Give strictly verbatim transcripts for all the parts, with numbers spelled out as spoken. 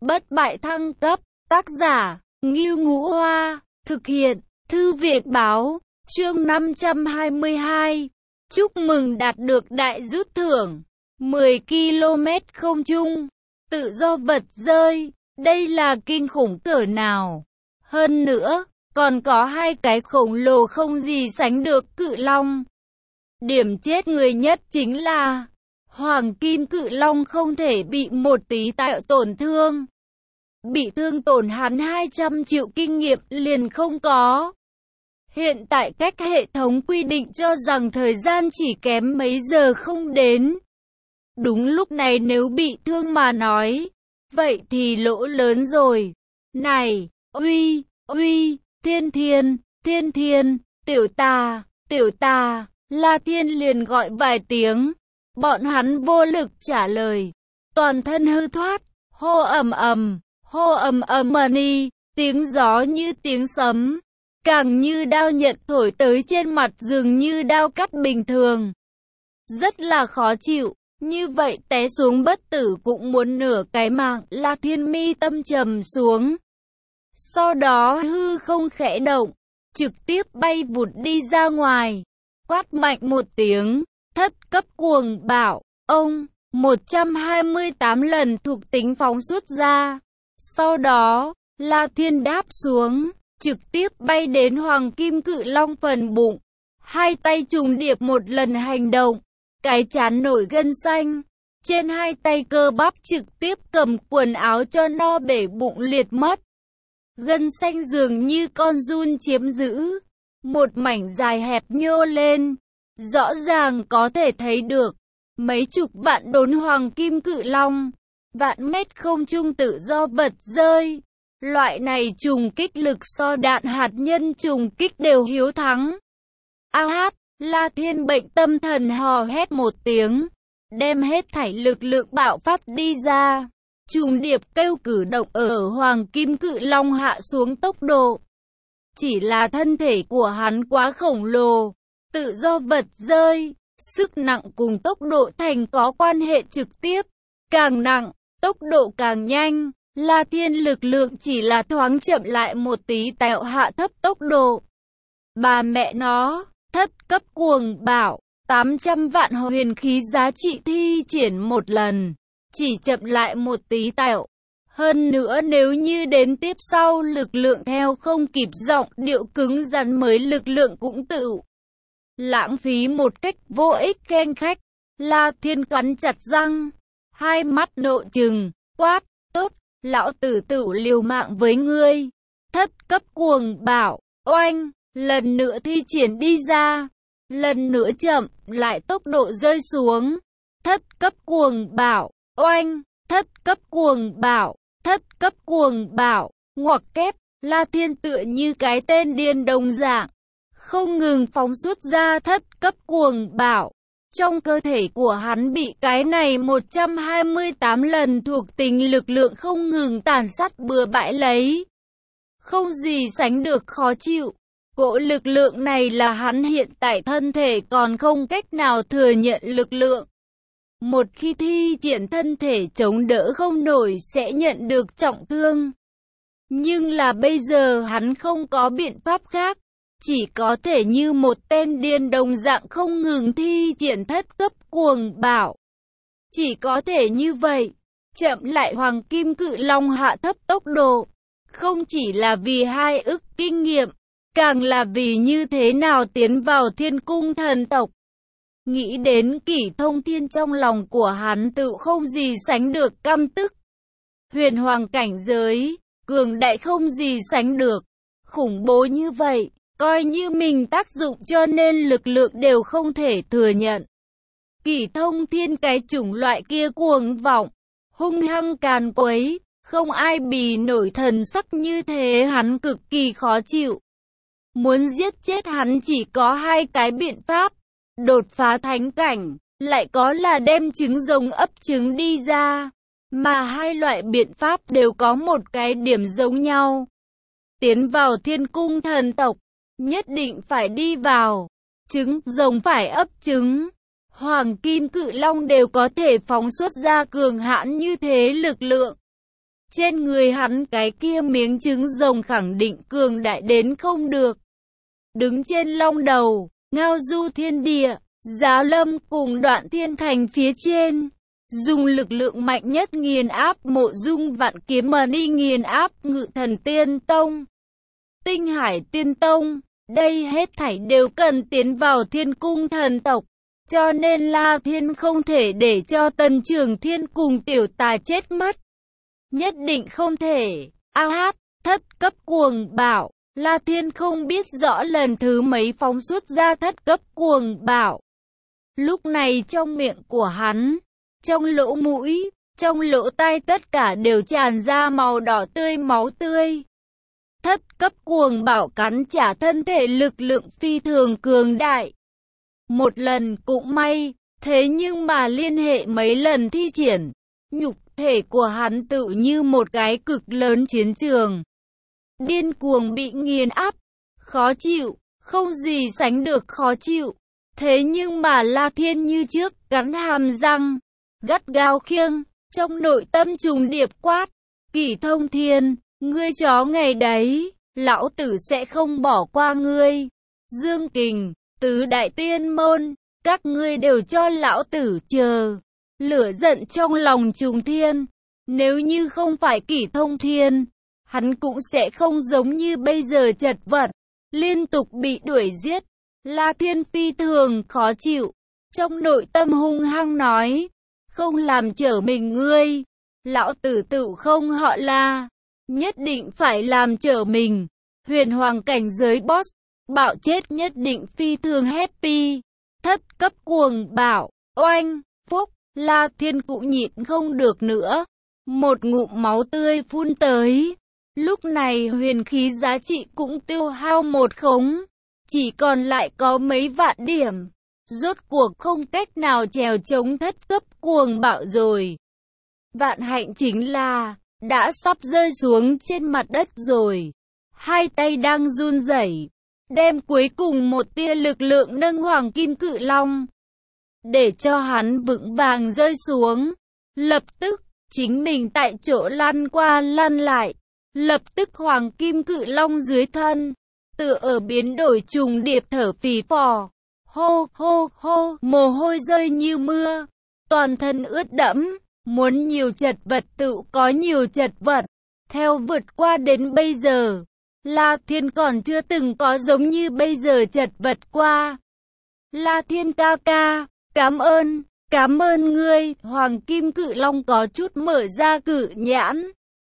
bất bại thăng cấp, tác giả, Ngưu Ngũ Hoa, thực hiện, Thư viện Báo, chương năm trăm hai mươi hai. Chúc mừng đạt được đại rút thưởng, mười ki lô mét không trung, tự do vật rơi, đây là kinh khủng cỡ nào. Hơn nữa, còn có hai cái khổng lồ không gì sánh được cự long. Điểm chết người nhất chính là Hoàng Kim Cự Long không thể bị một tí tạo tổn thương. Bị thương tổn hắn hai trăm triệu kinh nghiệm liền không có. Hiện tại cách hệ thống quy định cho rằng thời gian chỉ kém mấy giờ không đến. Đúng lúc này nếu bị thương mà nói, vậy thì lỗ lớn rồi. Này, uy, uy, thiên thiên, thiên thiên, tiểu tà, tiểu tà, La Thiên liền gọi vài tiếng. Bọn hắn vô lực trả lời. Toàn thân hư thoát, hô ầm ầm, hô ầm ầm mani, tiếng gió như tiếng sấm. Càng như đao nhận thổi tới trên mặt dường như đao cắt bình thường. Rất là khó chịu, như vậy té xuống bất tử cũng muốn nửa cái mạng. La Thiên mi tâm trầm xuống. Sau đó hư không khẽ động, trực tiếp bay vụt đi ra ngoài. Quát mạnh một tiếng, thất cấp cuồng bạo, ông, một trăm hai mươi tám lần thuộc tính phóng xuất ra. Sau đó, La Thiên đáp xuống, trực tiếp bay đến Hoàng Kim Cự Long phần bụng. Hai tay trùng điệp một lần hành động, cái chán nổi gân xanh. Trên hai tay cơ bắp trực tiếp cầm quần áo cho no bể bụng liệt mất. Gân xanh dường như con giun chiếm giữ. Một mảnh dài hẹp nhô lên. Rõ ràng có thể thấy được. Mấy chục vạn đốn Hoàng Kim Cự Long. Vạn mét không trung tự do vật rơi. Loại này trùng kích lực so đạn hạt nhân trùng kích đều hiếu thắng. A hát, La Thiên bệnh tâm thần hò hét một tiếng. Đem hết thảy lực lượng bạo phát đi ra. Trùng điệp kêu cử động ở Hoàng Kim Cự Long hạ xuống tốc độ. Chỉ là thân thể của hắn quá khổng lồ. Tự do vật rơi. Sức nặng cùng tốc độ thành có quan hệ trực tiếp. Càng nặng, tốc độ càng nhanh. La Thiên lực lượng chỉ là thoáng chậm lại một tí tạo hạ thấp tốc độ. Bà mẹ nó, thất cấp cuồng bạo, tám trăm vạn huyền khí giá trị thi triển một lần, chỉ chậm lại một tí tạo. Hơn nữa nếu như đến tiếp sau lực lượng theo không kịp giọng điệu cứng rắn mới lực lượng cũng tự lãng phí một cách vô ích khen khách. La Thiên cắn chặt răng, hai mắt nộ trừng, quát, tốt. Lão tử tử liều mạng với ngươi. Thất cấp cuồng bạo, oanh, lần nữa thi triển đi ra. Lần nữa chậm, lại tốc độ rơi xuống. Thất cấp cuồng bạo, oanh, thất cấp cuồng bạo, thất cấp cuồng bạo, ngoặc kép. La Thiên tựa như cái tên điên đồng dạng, không ngừng phóng xuất ra thất cấp cuồng bạo. Trong cơ thể của hắn bị cái này một trăm hai mươi tám lần thuộc tính lực lượng không ngừng tàn sát bừa bãi lấy. Không gì sánh được khó chịu. Cỗ lực lượng này là hắn hiện tại thân thể còn không cách nào thừa nhận lực lượng. Một khi thi triển thân thể chống đỡ không nổi sẽ nhận được trọng thương. Nhưng là bây giờ hắn không có biện pháp khác. Chỉ có thể như một tên điên đồng dạng không ngừng thi triển thất cấp cuồng bạo. Chỉ có thể như vậy, chậm lại Hoàng Kim Cự Long hạ thấp tốc độ. Không chỉ là vì hai ức kinh nghiệm, càng là vì như thế nào tiến vào Thiên Cung thần tộc. Nghĩ đến Kỷ Thông Thiên trong lòng của hắn tự không gì sánh được căm tức. Huyền hoàng cảnh giới, cường đại không gì sánh được, khủng bố như vậy. Coi như mình tác dụng cho nên lực lượng đều không thể thừa nhận. Kỷ Thông Thiên cái chủng loại kia cuồng vọng, hung hăng càn quấy, không ai bì nổi thần sắc như thế hắn cực kỳ khó chịu. Muốn giết chết hắn chỉ có hai cái biện pháp, đột phá thánh cảnh, lại có là đem trứng rồng ấp trứng đi ra. Mà hai loại biện pháp đều có một cái điểm giống nhau. Tiến vào Thiên Cung thần tộc. Nhất định phải đi vào. Trứng rồng phải ấp trứng. Hoàng Kim Cự Long đều có thể phóng xuất ra cường hãn như thế lực lượng. Trên người hắn cái kia miếng trứng rồng khẳng định cường đại đến không được. Đứng trên long đầu, ngao du thiên địa, Giá Lâm cùng Đoạn Thiên Thành phía trên, dùng lực lượng mạnh nhất nghiền áp Mộ Dung Vạn Kiếm mà đi nghiền áp Ngự Thần Tiên Tông, Tinh Hải Tiên Tông. Đây hết thảy đều cần tiến vào Thiên Cung thần tộc, cho nên La Thiên không thể để cho Tần Trường Thiên cùng tiểu tà chết mất. Nhất định không thể. A hát, thất cấp cuồng bạo. La Thiên không biết rõ lần thứ mấy phóng xuất ra thất cấp cuồng bạo. Lúc này trong miệng của hắn, trong lỗ mũi, trong lỗ tai tất cả đều tràn ra màu đỏ tươi máu tươi. Thất cấp cuồng bạo cắn trả thân thể lực lượng phi thường cường đại. Một lần cũng may, thế nhưng mà liên hệ mấy lần thi triển, nhục thể của hắn tự như một cái cực lớn chiến trường. Điên cuồng bị nghiền áp, khó chịu, không gì sánh được khó chịu. Thế nhưng mà La Thiên như trước cắn hàm răng, gắt gao khiêng, trong nội tâm trùng điệp quát, Kỷ Thông Thiên, ngươi chó ngày đấy, lão tử sẽ không bỏ qua ngươi. Dương Kình, Tứ Đại Tiên Môn, các ngươi đều cho lão tử chờ. Lửa giận trong lòng trùng thiên, nếu như không phải Kỷ Thông Thiên, hắn cũng sẽ không giống như bây giờ chật vật, liên tục bị đuổi giết. La Thiên phi thường khó chịu, trong nội tâm hung hăng nói, không làm trở mình ngươi, lão tử tự không họ La, nhất định phải làm trở mình. Huyền hoàng cảnh giới boss, bạo chết nhất định phi thường happy. Thất cấp cuồng bạo, oanh, phúc, La Thiên cũng nhịn không được nữa, một ngụm máu tươi phun tới. Lúc này huyền khí giá trị cũng tiêu hao một khống, chỉ còn lại có mấy vạn điểm. Rốt cuộc không cách nào trèo chống thất cấp cuồng bạo rồi. Vạn hạnh chính là, đã sắp rơi xuống trên mặt đất rồi. Hai tay đang run rẩy, đem cuối cùng một tia lực lượng nâng Hoàng Kim Cự Long, để cho hắn vững vàng rơi xuống. Lập tức, chính mình tại chỗ lăn qua lăn lại. Lập tức Hoàng Kim Cự Long dưới thân, tựa ở biến đổi trùng điệp thở phì phò. Hô hô hô, mồ hôi rơi như mưa, toàn thân ướt đẫm, muốn nhiều chật vật tự có nhiều chật vật. Theo vượt qua đến bây giờ, La Thiên còn chưa từng có giống như bây giờ chật vật qua. La Thiên ca ca, cảm ơn, cảm ơn ngươi. Hoàng Kim Cự Long có chút mở ra cự nhãn,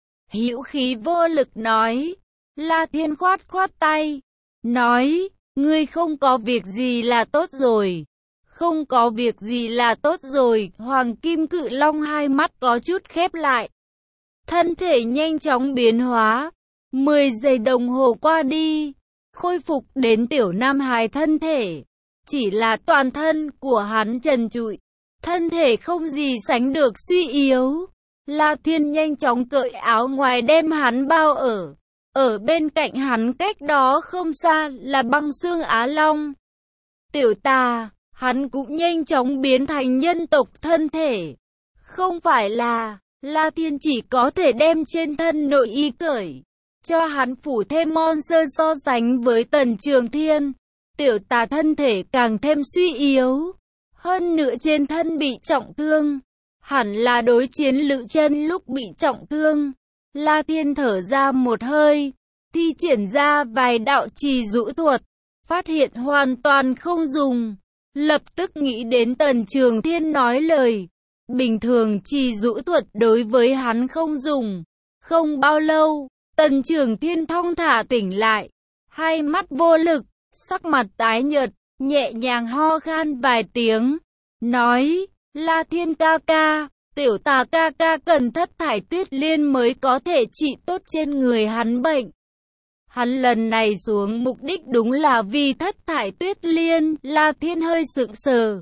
hữu khí vô lực nói. La Thiên khoát khoát tay, nói, ngươi không có việc gì là tốt rồi. Không có việc gì là tốt rồi. Hoàng Kim Cự Long hai mắt có chút khép lại, thân thể nhanh chóng biến hóa. Mười giây đồng hồ qua đi, khôi phục đến tiểu nam hài thân thể. Chỉ là toàn thân của hắn trần trụi, thân thể không gì sánh được suy yếu. La Thiên nhanh chóng cởi áo ngoài đem hắn bao ở. Ở bên cạnh hắn cách đó không xa là Băng Xương Á Long. Tiểu tà, hắn cũng nhanh chóng biến thành nhân tộc thân thể. Không phải là, La Thiên chỉ có thể đem trên thân nội y cởi, cho hắn phủ thêm monster so sánh với Tần Trường Thiên. Tiểu tà thân thể càng thêm suy yếu, hơn nữa trên thân bị trọng thương, hẳn là đối chiến Lữ Chân lúc bị trọng thương. La Thiên thở ra một hơi, thi triển ra vài đạo trì dụ thuật, phát hiện hoàn toàn không dùng. Lập tức nghĩ đến Tần Trường Thiên nói lời, bình thường trì dụ thuật đối với hắn không dùng. Không bao lâu, Tần Trường Thiên thong thả tỉnh lại, hai mắt vô lực, sắc mặt tái nhợt, nhẹ nhàng ho khan vài tiếng, nói, La Thiên ca ca, tiểu tà ca ca cần thất thải tuyết liên mới có thể trị tốt trên người hắn bệnh. Hắn lần này xuống mục đích đúng là vì thất thải tuyết liên. La Thiên hơi sững sờ,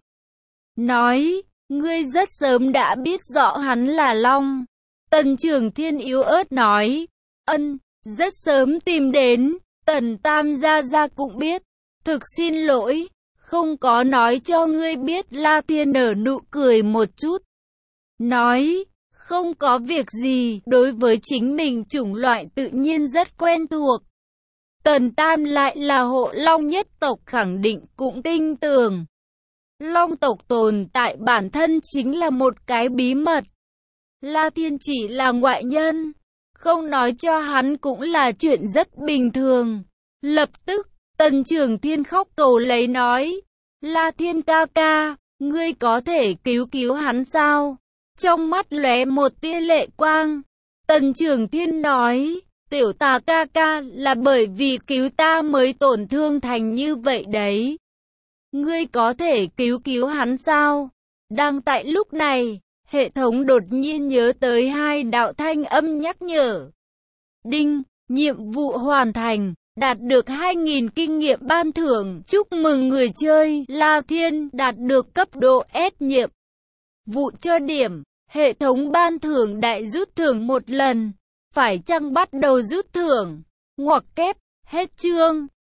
nói, ngươi rất sớm đã biết rõ hắn là Long. Tần Trường Thiên yếu ớt nói, ân, rất sớm tìm đến. Tần Tam gia gia cũng biết, thực xin lỗi, không có nói cho ngươi biết. La Thiên nở nụ cười một chút, nói, Không có việc gì, đối với chính mình chủng loại tự nhiên rất quen thuộc. Tần Tam lại là hộ long nhất tộc khẳng định cũng tin tưởng. Long tộc tồn tại bản thân chính là một cái bí mật. La Thiên chỉ là ngoại nhân, không nói cho hắn cũng là chuyện rất bình thường. Lập tức, Tần Trường Thiên khóc cầu lấy nói, La Thiên ca ca, ngươi có thể cứu cứu hắn sao? Trong mắt lóe một tia lệ quang, Tần Trường Thiên nói, tiểu Tà ca ca là bởi vì cứu ta mới tổn thương thành như vậy đấy. Ngươi có thể cứu cứu hắn sao? Đang tại lúc này, hệ thống đột nhiên nhớ tới hai đạo thanh âm nhắc nhở. Đinh, nhiệm vụ hoàn thành, đạt được hai nghìn kinh nghiệm ban thưởng. Chúc mừng người chơi La Thiên đạt được cấp độ S nhiệm vụ cho điểm. Hệ thống ban thưởng đại rút thưởng một lần. Phải chăng bắt đầu rút thưởng? Ngoặc kép, hết chương.